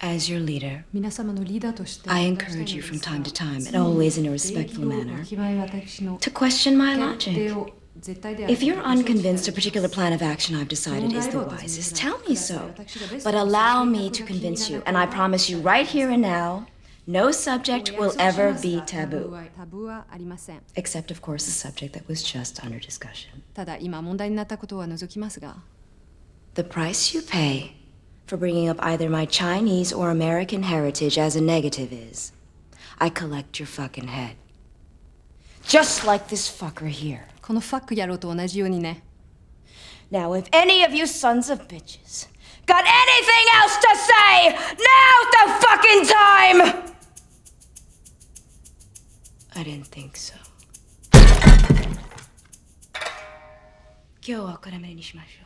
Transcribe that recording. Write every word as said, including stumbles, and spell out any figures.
As your leader, 皆様のリーダーとして I encourage you from time to time, and always in a respectful manner, to question my logic. If you're unconvinced a particular plan of action I've decided is the wisest, tell me so. But allow me to convince you, and I promise you right here and now, no subject will ever be taboo. Except, of course, the subject that was just under discussion. ただ今問題になったことは除きますが The price you pay for bringing up either my Chinese or American heritage as a negative is, I collect your fucking head. Just like this fucker here. このファック野郎と同じようにね Now, if any of you sons of bitches got anything else to say, now's the fucking time! I didn't think so. 今日はこれまでにしましょう。